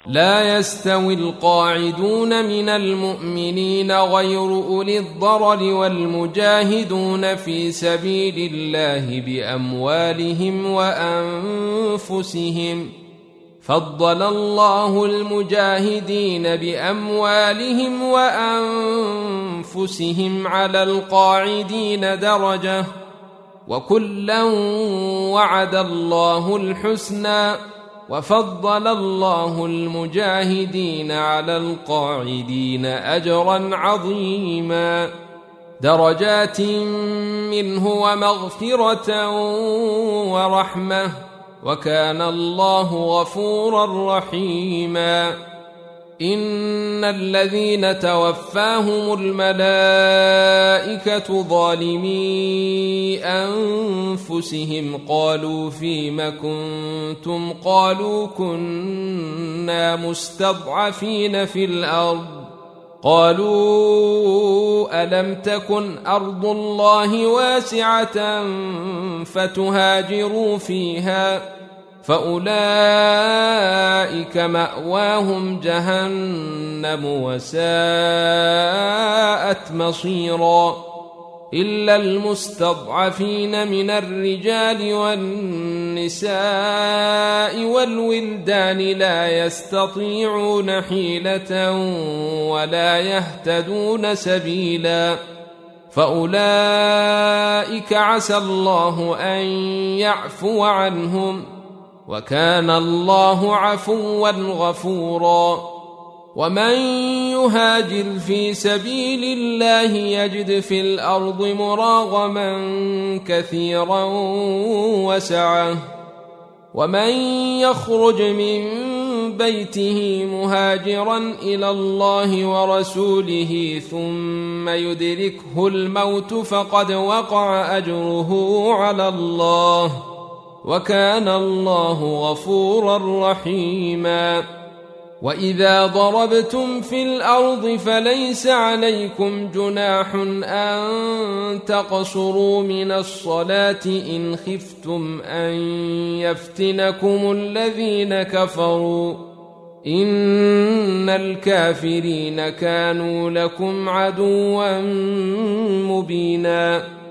لا يستوي القاعدون من المؤمنين غير أولي الضرر والمجاهدون في سبيل الله بأموالهم وأنفسهم. فضل الله المجاهدين بأموالهم وأنفسهم على القاعدين درجة، وكلا وعد الله الحسنى، وفضل الله المجاهدين على القاعدين أجرا عظيما، درجات منه ومغفرة ورحمة، وكان الله غفورا رحيما. إن الذين توفاهم الملائكة ظالمي أنفسهم قالوا فيم كنتم؟ قالوا كنا مستضعفين في الأرض. قالوا ألم تكن أرض الله واسعة فتهاجروا فيها؟ فأولئك مأواهم جهنم وساءت مصيرا. إلا المستضعفين من الرجال والنساء والولدان لا يستطيعون حيلة ولا يهتدون سبيلا، فأولئك عسى الله أن يعفو عنهم، وكان الله عفوا غفورا. ومن يهاجر في سبيل الله يجد في الأرض مراغما كثيرا وسعة، ومن يخرج من بيته مهاجرا إلى الله ورسوله ثم يدركه الموت فقد وقع أجره على الله، وكان الله غفورا رحيما. وإذا ضربتم في الأرض فليس عليكم جناح أن تقصروا من الصلاة إن خفتم أن يفتنكم الذين كفروا، إن الكافرين كانوا لكم عدوا مبينا.